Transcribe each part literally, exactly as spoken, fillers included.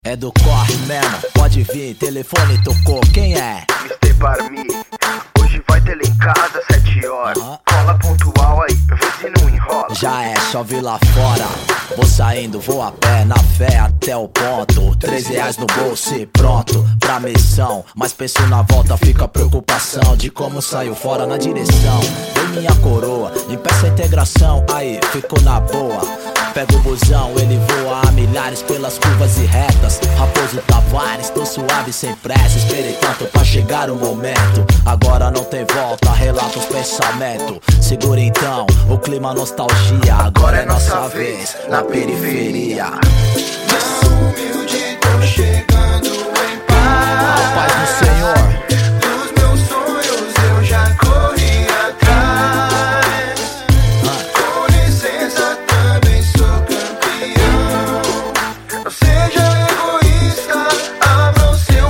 É do corre mesmo, pode vir, telefone tocou, quem é? mister Barmi, hoje vai ter lá em casa sete horas. Uhum. Cola pontual aí, vê se não enrola. Já é, chove lá fora. Vou saindo, vou a pé, na fé até o ponto. Três reais no bolso e pronto pra missão. Mas penso na volta, fica a preocupação de como saiu fora na direção. Vem minha coroa, impeça a integração. Aí, fico na boa. Pego o busão, ele voa a milhares pelas curvas e retas. Raposo Tavares, tô suave sem pressa. Esperei tanto pra chegar o momento. Agora não tem volta, relata os pensamentos. Segura então, o clima nostalgia. Agora é nossa vez, na periferia. Na humilde tô chegando em paz. A paz do Senhor. Dos meus sonhos eu já corri atrás. Com licença também sou campeão. Não seja egoísta, abra o seu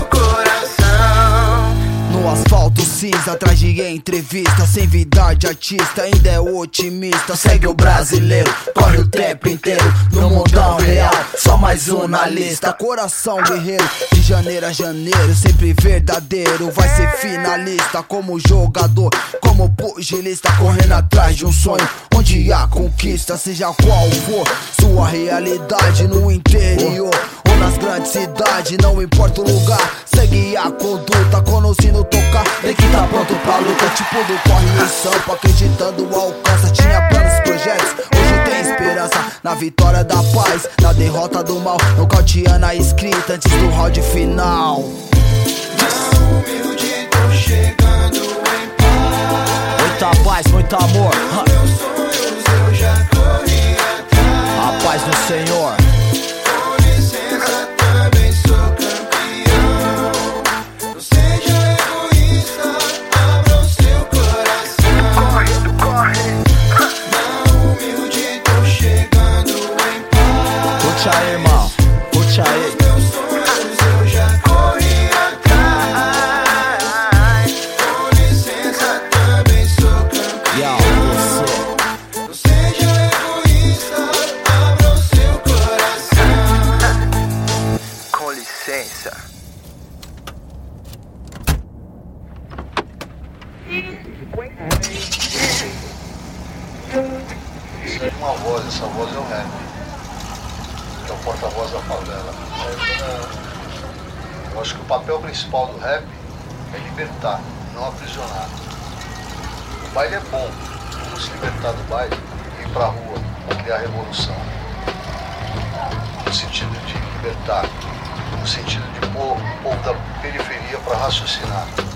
coração. No asfalto cinza, atrás de entrevista. Sem vida de artista, ainda é otimista. Segue o brasileiro, corre o tempo inteiro. No mundão real, só mais um na lista. Coração guerreiro, de janeiro a janeiro, sempre verdadeiro. Vai ser finalista como jogador, como pugilista, correndo atrás de um sonho onde há conquista. Seja qual for sua realidade, no interior ou nas grandes cidades, não importa o lugar. Segue a conduta, quando o sino tocar, tem que tá pronto pra luta. Tipo do corre em Sampa, acreditando alcança. Tinha planos, projetos, hoje tem esperança na vitória da paz, na derrota do mal, nocauteando a escrita antes do round final. Na humilde tô chegando em paz. Muita paz, muito amor. Meus sonhos eu já corri atrás. A paz do Senhor. Com licença também sou campeão. Não seja egoísta, abra o seu coração. Corre, tu corre. Na humilde tô chegando em paz. Curte aí, irmão. Curte aí. Meus sonhos eu já corri atrás. Com licença também sou Yo, campeão. você. Não seja egoísta, abra o seu coração. Com licença. Isso é uma voz, essa voz é o rap, que é o porta-voz da favela. Eu acho que o papel principal do rap é libertar, não aprisionar. O baile é bom, vamos se libertar do baile e ir pra rua para criar revolução. No sentido de libertar, no sentido de pôr o povo da periferia para raciocinar.